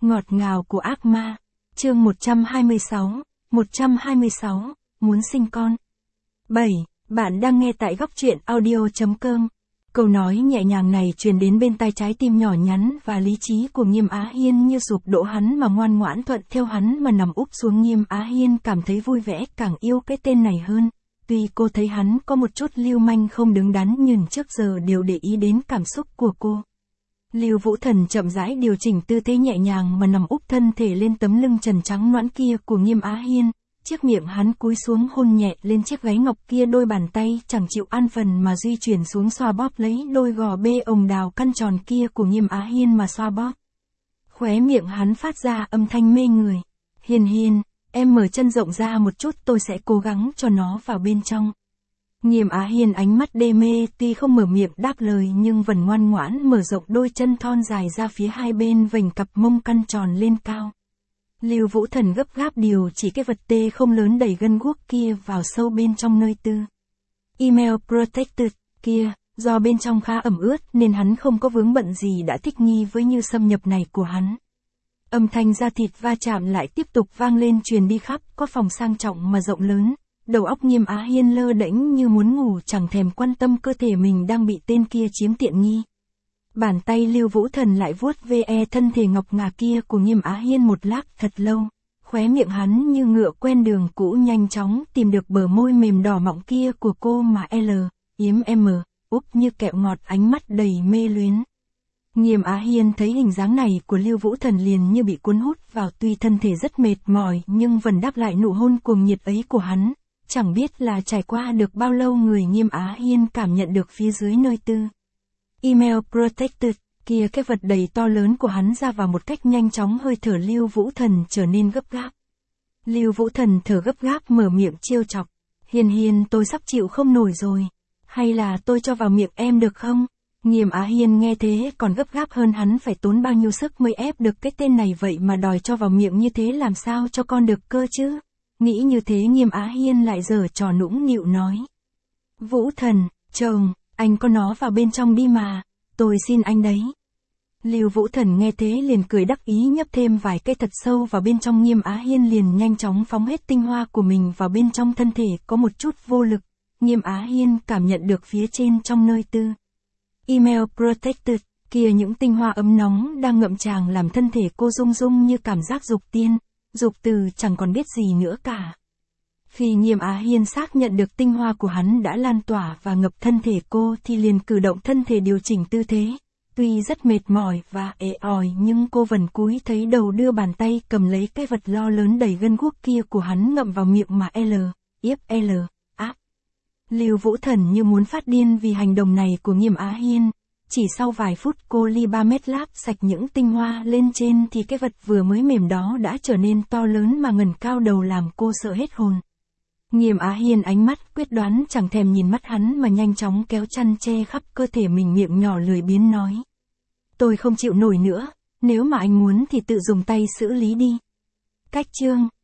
ngọt ngào của ác ma. Chương 126, muốn sinh con. 7. Bạn đang nghe tại góc truyện audio.com. Câu nói nhẹ nhàng này truyền đến bên tai trái tim nhỏ nhắn và lý trí của Nghiêm Á Hiên như sụp đổ, hắn mà ngoan ngoãn thuận theo hắn mà nằm úp xuống. Nghiêm Á Hiên cảm thấy vui vẻ, càng yêu cái tên này hơn. Tuy cô thấy hắn có một chút lưu manh không đứng đắn nhưng trước giờ đều để ý đến cảm xúc của cô. Lưu Vũ Thần chậm rãi điều chỉnh tư thế nhẹ nhàng mà nằm úp thân thể lên tấm lưng trần trắng nõn kia của Nghiêm Á Hiên. Chiếc miệng hắn cúi xuống hôn nhẹ lên chiếc gáy ngọc kia, đôi bàn tay chẳng chịu an phần mà di chuyển xuống xoa bóp lấy đôi gò bê ồng đào căn tròn kia của Nghiêm Á Hiên mà xoa bóp. Khóe miệng hắn phát ra âm thanh mê người. Hiên Hiên, em mở chân rộng ra một chút, tôi sẽ cố gắng cho nó vào bên trong. Nghiêm Á Hiên ánh mắt đê mê, tuy không mở miệng đáp lời nhưng vẫn ngoan ngoãn mở rộng đôi chân thon dài ra phía hai bên, vành cặp mông căn tròn lên cao. Lưu Vũ Thần gấp gáp điều chỉ cái vật tê không lớn đầy gân guốc kia vào sâu bên trong nơi tư. Email protected kia, do bên trong khá ẩm ướt nên hắn không có vướng bận gì đã thích nghi với như xâm nhập này của hắn. Âm thanh da thịt va chạm lại tiếp tục vang lên, truyền đi khắp có phòng sang trọng mà rộng lớn. Đầu óc Nghiêm Á Hiên lơ đễnh như muốn ngủ, chẳng thèm quan tâm cơ thể mình đang bị tên kia chiếm tiện nghi. Bàn tay Lưu Vũ Thần lại vuốt ve thân thể ngọc ngà kia của Nghiêm Á Hiên một lát thật lâu. Khóe miệng hắn như ngựa quen đường cũ nhanh chóng tìm được bờ môi mềm đỏ mọng kia của cô mà yếm úp như kẹo ngọt, ánh mắt đầy mê luyến. Nghiêm Á Hiên thấy hình dáng này của Lưu Vũ Thần liền như bị cuốn hút vào, tuy thân thể rất mệt mỏi nhưng vẫn đáp lại nụ hôn cuồng nhiệt ấy của hắn. Chẳng biết là trải qua được bao lâu, người Nghiêm Á Hiên cảm nhận được phía dưới nơi tư. Email protected kia, cái vật đầy to lớn của hắn ra vào một cách nhanh chóng. Hơi thở Lưu Vũ Thần trở nên gấp gáp. Lưu Vũ Thần thở gấp gáp mở miệng trêu chọc. Hiên Hiên, tôi sắp chịu không nổi rồi. Hay là tôi cho vào miệng em được không? Nghiêm Á Hiên nghe thế còn gấp gáp hơn, hắn phải tốn bao nhiêu sức mới ép được cái tên này vậy mà đòi cho vào miệng như thế, làm sao cho con được cơ chứ? Nghĩ như thế Nghiêm Á Hiên lại giở trò nũng nịu nói. Vũ Thần, chồng, anh có nó vào bên trong đi mà, tôi xin anh đấy. Lưu Vũ Thần nghe thế liền cười đắc ý, nhấp thêm vài cái thật sâu vào bên trong. Nghiêm Á Hiên liền nhanh chóng phóng hết tinh hoa của mình vào bên trong, thân thể có một chút vô lực. Nghiêm Á Hiên cảm nhận được phía trên trong nơi tư. Email protected kia, những tinh hoa ấm nóng đang ngậm tràng làm thân thể cô rung rung như cảm giác dục tiên, dục từ chẳng còn biết gì nữa cả. Khi Nghiêm Á Hiên xác nhận được tinh hoa của hắn đã lan tỏa và ngập thân thể cô thì liền cử động thân thể điều chỉnh tư thế. Tuy rất mệt mỏi và ê ỏi nhưng cô vẫn cúi thấy đầu, đưa bàn tay cầm lấy cái vật lo lớn đầy gân guốc kia của hắn, ngậm vào miệng mà áp. Lưu Vũ Thần như muốn phát điên vì hành động này của Nghiêm Á Hiên. Chỉ sau vài phút cô ly 3 mét láp sạch những tinh hoa lên trên thì cái vật vừa mới mềm đó đã trở nên to lớn mà ngẩng cao đầu làm cô sợ hết hồn. Nghiêm Á Hiên ánh mắt quyết đoán, chẳng thèm nhìn mắt hắn mà nhanh chóng kéo chăn che khắp cơ thể mình, miệng nhỏ lười biếng nói. Tôi không chịu nổi nữa, nếu mà anh muốn thì tự dùng tay xử lý đi. Cách chương